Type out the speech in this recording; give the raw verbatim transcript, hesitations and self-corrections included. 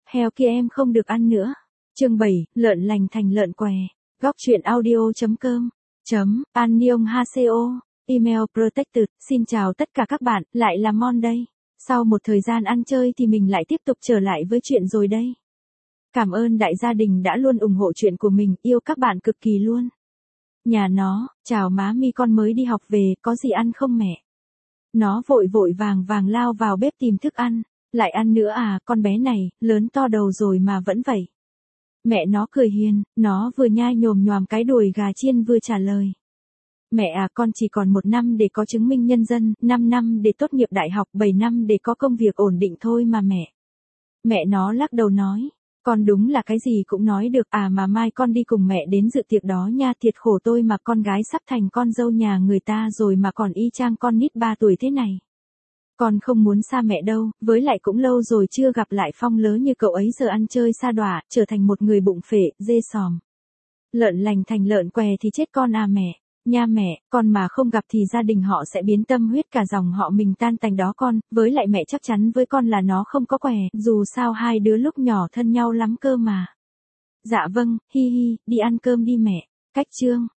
heo kia em không được ăn nữa. Chương bảy, lợn lành thành lợn què. Góc truyện audio.com. Chấm, Annyeonghaseyo. Email Protected. Xin chào tất cả các bạn, lại là Mon đây. Sau một thời gian ăn chơi thì mình lại tiếp tục trở lại với chuyện rồi đây. Cảm ơn đại gia đình đã luôn ủng hộ chuyện của mình, yêu các bạn cực kỳ luôn. Nhà nó, chào má mi, con mới đi học về, có gì ăn không mẹ? Nó vội vội vàng vàng lao vào bếp tìm thức ăn. Lại ăn nữa à, con bé này, lớn to đầu rồi mà vẫn vậy. Mẹ nó cười hiền, nó vừa nhai nhồm nhòm cái đùi gà chiên vừa trả lời. Mẹ à, con chỉ còn một năm để có chứng minh nhân dân, năm năm để tốt nghiệp đại học, bảy năm để có công việc ổn định thôi mà mẹ. Mẹ nó lắc đầu nói, con đúng là cái gì cũng nói được à, mà mai con đi cùng mẹ đến dự tiệc đó nha, thiệt khổ tôi mà, con gái sắp thành con dâu nhà người ta rồi mà còn y chang con nít ba tuổi thế này. Con không muốn xa mẹ đâu, với lại cũng lâu rồi chưa gặp lại Phong lớ như cậu ấy, giờ ăn chơi sa đọa, trở thành một người bụng phệ, dê sòm. Lợn lành thành lợn què thì chết con à mẹ. Nha mẹ, con mà không gặp thì gia đình họ sẽ biến tâm huyết, cả dòng họ mình tan tành đó con, với lại mẹ chắc chắn với con là nó không có què, dù sao hai đứa lúc nhỏ thân nhau lắm cơ mà. Dạ vâng, hi hi, đi ăn cơm đi mẹ. Cách chương.